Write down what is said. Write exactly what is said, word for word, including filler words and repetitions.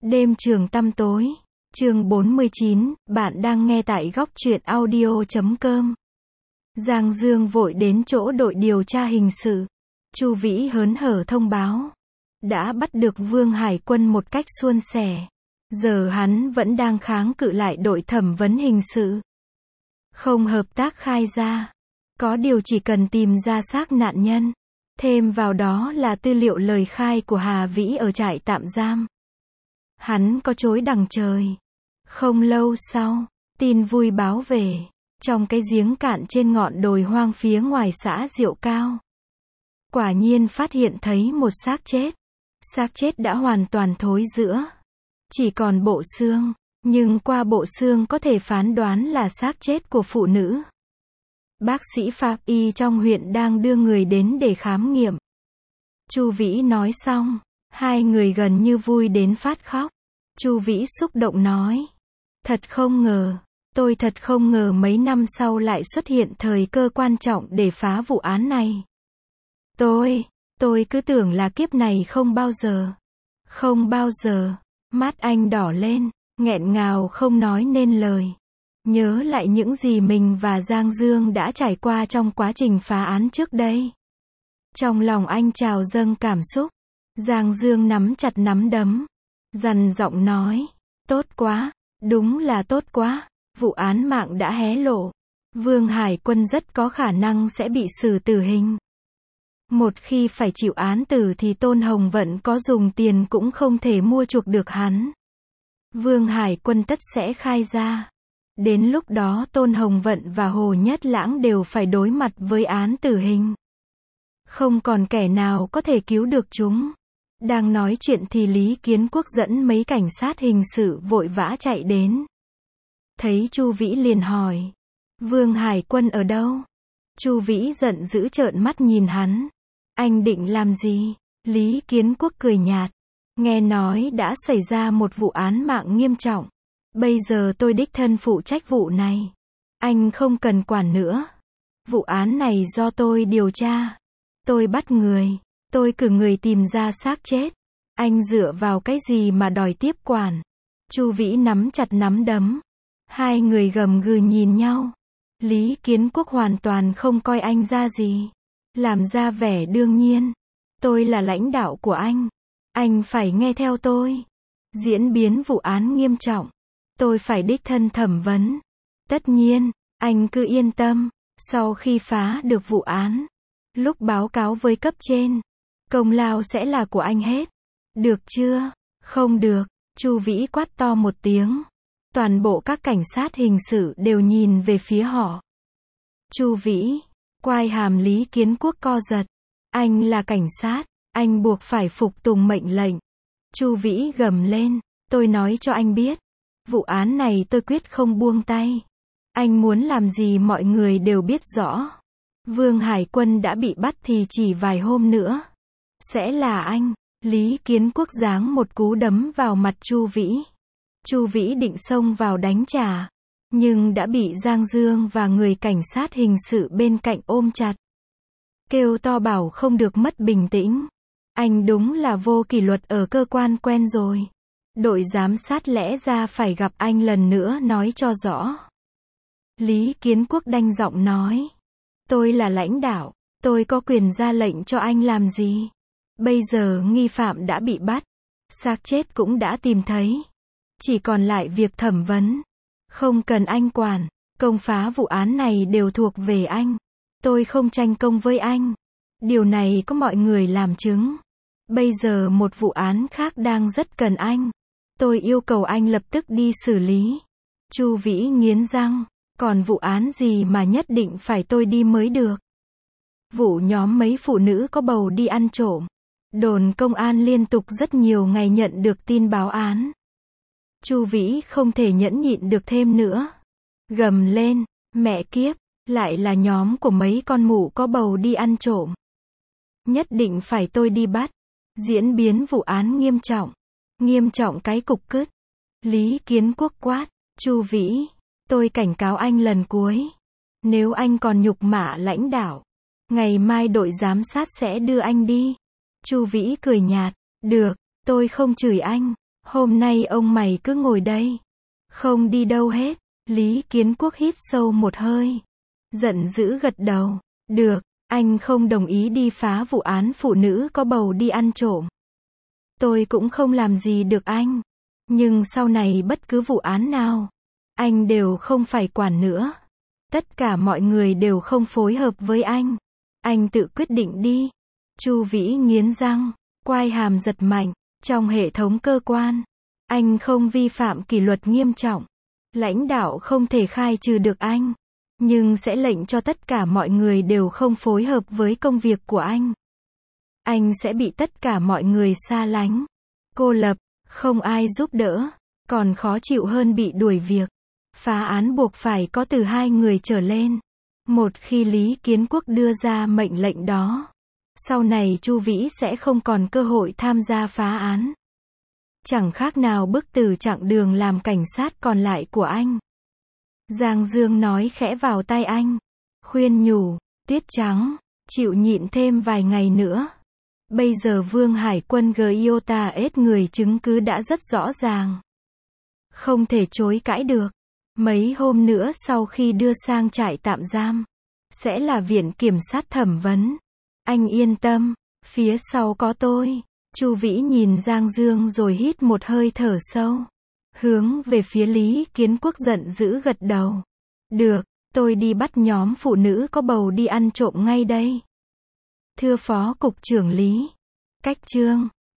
Đêm trường tăm tối, chương bốn mươi chín, bạn đang nghe tại góc truyện audio chấm com. Giang Dương vội đến chỗ đội điều tra hình sự. Chu Vĩ hớn hở thông báo, đã bắt được Vương Hải Quân một cách suôn sẻ. Giờ hắn vẫn đang kháng cự lại đội thẩm vấn hình sự. Không hợp tác khai ra. Có điều chỉ cần tìm ra xác nạn nhân. Thêm vào đó là tư liệu lời khai của Hà Vĩ ở trại tạm giam. Hắn có chối đằng trời. Không lâu sau, tin vui báo về. Trong cái giếng cạn trên ngọn đồi hoang phía ngoài xã Diệu Cao, quả nhiên phát hiện thấy một xác chết. Xác chết đã hoàn toàn thối rữa. Chỉ còn bộ xương, nhưng qua bộ xương có thể phán đoán là xác chết của phụ nữ. Bác sĩ pháp y trong huyện đang đưa người đến để khám nghiệm. Chu Vĩ nói xong, hai người gần như vui đến phát khóc. Chu Vĩ xúc động nói, thật không ngờ, tôi thật không ngờ mấy năm sau lại xuất hiện thời cơ quan trọng để phá vụ án này. Tôi, tôi cứ tưởng là kiếp này không bao giờ, không bao giờ. Mắt anh đỏ lên, nghẹn ngào không nói nên lời. Nhớ lại những gì mình và Giang Dương đã trải qua trong quá trình phá án trước đây. Trong lòng anh trào dâng cảm xúc. Giang Dương nắm chặt nắm đấm, dằn giọng nói, tốt quá, đúng là tốt quá, vụ án mạng đã hé lộ. Vương Hải Quân rất có khả năng sẽ bị xử tử hình. Một khi phải chịu án tử thì Tôn Hồng Vận có dùng tiền cũng không thể mua chuộc được hắn. Vương Hải Quân tất sẽ khai ra. Đến lúc đó Tôn Hồng Vận và Hồ Nhất Lãng đều phải đối mặt với án tử hình. Không còn kẻ nào có thể cứu được chúng. Đang nói chuyện thì Lý Kiến Quốc dẫn mấy cảnh sát hình sự vội vã chạy đến. Thấy Chu Vĩ liền hỏi, Vương Hải Quân ở đâu? Chu Vĩ giận dữ trợn mắt nhìn hắn. Anh định làm gì? Lý Kiến Quốc cười nhạt. Nghe nói đã xảy ra một vụ án mạng nghiêm trọng. Bây giờ tôi đích thân phụ trách vụ này. Anh không cần quản nữa. Vụ án này do tôi điều tra. Tôi bắt người. Tôi cử người tìm ra xác chết. Anh dựa vào cái gì mà đòi tiếp quản? Chu Vĩ nắm chặt nắm đấm. Hai người gầm gừ nhìn nhau. Lý Kiến Quốc hoàn toàn không coi anh ra gì. Làm ra vẻ đương nhiên. Tôi là lãnh đạo của anh. Anh phải nghe theo tôi. Diễn biến vụ án nghiêm trọng. Tôi phải đích thân thẩm vấn. Tất nhiên, anh cứ yên tâm. Sau khi phá được vụ án, lúc báo cáo với cấp trên, công lao sẽ là của anh hết. Được chưa? Không được. Chu Vĩ quát to một tiếng. Toàn bộ các cảnh sát hình sự đều nhìn về phía họ. Chu Vĩ, quai hàm Lý Kiến Quốc co giật. Anh là cảnh sát, anh buộc phải phục tùng mệnh lệnh. Chu Vĩ gầm lên, tôi nói cho anh biết, vụ án này tôi quyết không buông tay. Anh muốn làm gì mọi người đều biết rõ. Vương Hải Quân đã bị bắt thì chỉ vài hôm nữa sẽ là anh. Lý Kiến Quốc giáng một cú đấm vào mặt Chu Vĩ. Chu Vĩ định xông vào đánh trả, nhưng đã bị Giang Dương và người cảnh sát hình sự bên cạnh ôm chặt. Kêu to bảo không được mất bình tĩnh. Anh đúng là vô kỷ luật ở cơ quan quen rồi. Đội giám sát lẽ ra phải gặp anh lần nữa nói cho rõ. Lý Kiến Quốc đanh giọng nói. Tôi là lãnh đạo. Tôi có quyền ra lệnh cho anh làm gì. Bây giờ nghi phạm đã bị bắt. Xác chết cũng đã tìm thấy. Chỉ còn lại việc thẩm vấn. Không cần anh quản. Công phá vụ án này đều thuộc về anh. Tôi không tranh công với anh. Điều này có mọi người làm chứng. Bây giờ một vụ án khác đang rất cần anh. Tôi yêu cầu anh lập tức đi xử lý. Chu Vĩ nghiến răng. Còn vụ án gì mà nhất định phải tôi đi mới được? Vụ nhóm mấy phụ nữ có bầu đi ăn trộm. Đồn công an liên tục rất nhiều ngày nhận được tin báo án. Chu Vĩ không thể nhẫn nhịn được thêm nữa. Gầm lên, mẹ kiếp, lại là nhóm của mấy con mụ có bầu đi ăn trộm. Nhất định phải tôi đi bắt. Diễn biến vụ án nghiêm trọng. Nghiêm trọng cái cục cứt. Lý Kiến Quốc quát, Chu Vĩ, tôi cảnh cáo anh lần cuối. Nếu anh còn nhục mạ lãnh đạo, ngày mai đội giám sát sẽ đưa anh đi. Chu Vĩ cười nhạt, được, tôi không chửi anh. Hôm nay ông mày cứ ngồi đây. Không đi đâu hết. Lý Kiến Quốc hít sâu một hơi. Giận dữ gật đầu. Được, anh không đồng ý đi phá vụ án phụ nữ có bầu đi ăn trộm. Tôi cũng không làm gì được anh. Nhưng sau này bất cứ vụ án nào, anh đều không phải quản nữa. Tất cả mọi người đều không phối hợp với anh. Anh tự quyết định đi. Chu Vĩ nghiến răng, quai hàm giật mạnh. Trong hệ thống cơ quan, anh không vi phạm kỷ luật nghiêm trọng. Lãnh đạo không thể khai trừ được anh, nhưng sẽ lệnh cho tất cả mọi người đều không phối hợp với công việc của anh. Anh sẽ bị tất cả mọi người xa lánh, cô lập, không ai giúp đỡ, còn khó chịu hơn bị đuổi việc. Phá án buộc phải có từ hai người trở lên. Một khi Lý Kiến Quốc đưa ra mệnh lệnh đó, sau này Chu Vĩ sẽ không còn cơ hội tham gia phá án. Chẳng khác nào bức tử chặng đường làm cảnh sát còn lại của anh. Giang Dương nói khẽ vào tai anh, khuyên nhủ, Tuyết Trắng, chịu nhịn thêm vài ngày nữa. Bây giờ Vương Hải Quân Giota ết người chứng cứ đã rất rõ ràng. Không thể chối cãi được. Mấy hôm nữa sau khi đưa sang trại tạm giam, sẽ là viện kiểm sát thẩm vấn. Anh yên tâm, phía sau có tôi. Chu Vĩ nhìn Giang Dương rồi hít một hơi thở sâu. Hướng về phía Lý Kiến Quốc giận dữ gật đầu. Được, tôi đi bắt nhóm phụ nữ có bầu đi ăn trộm ngay đây. Thưa Phó Cục trưởng Lý. Cách chương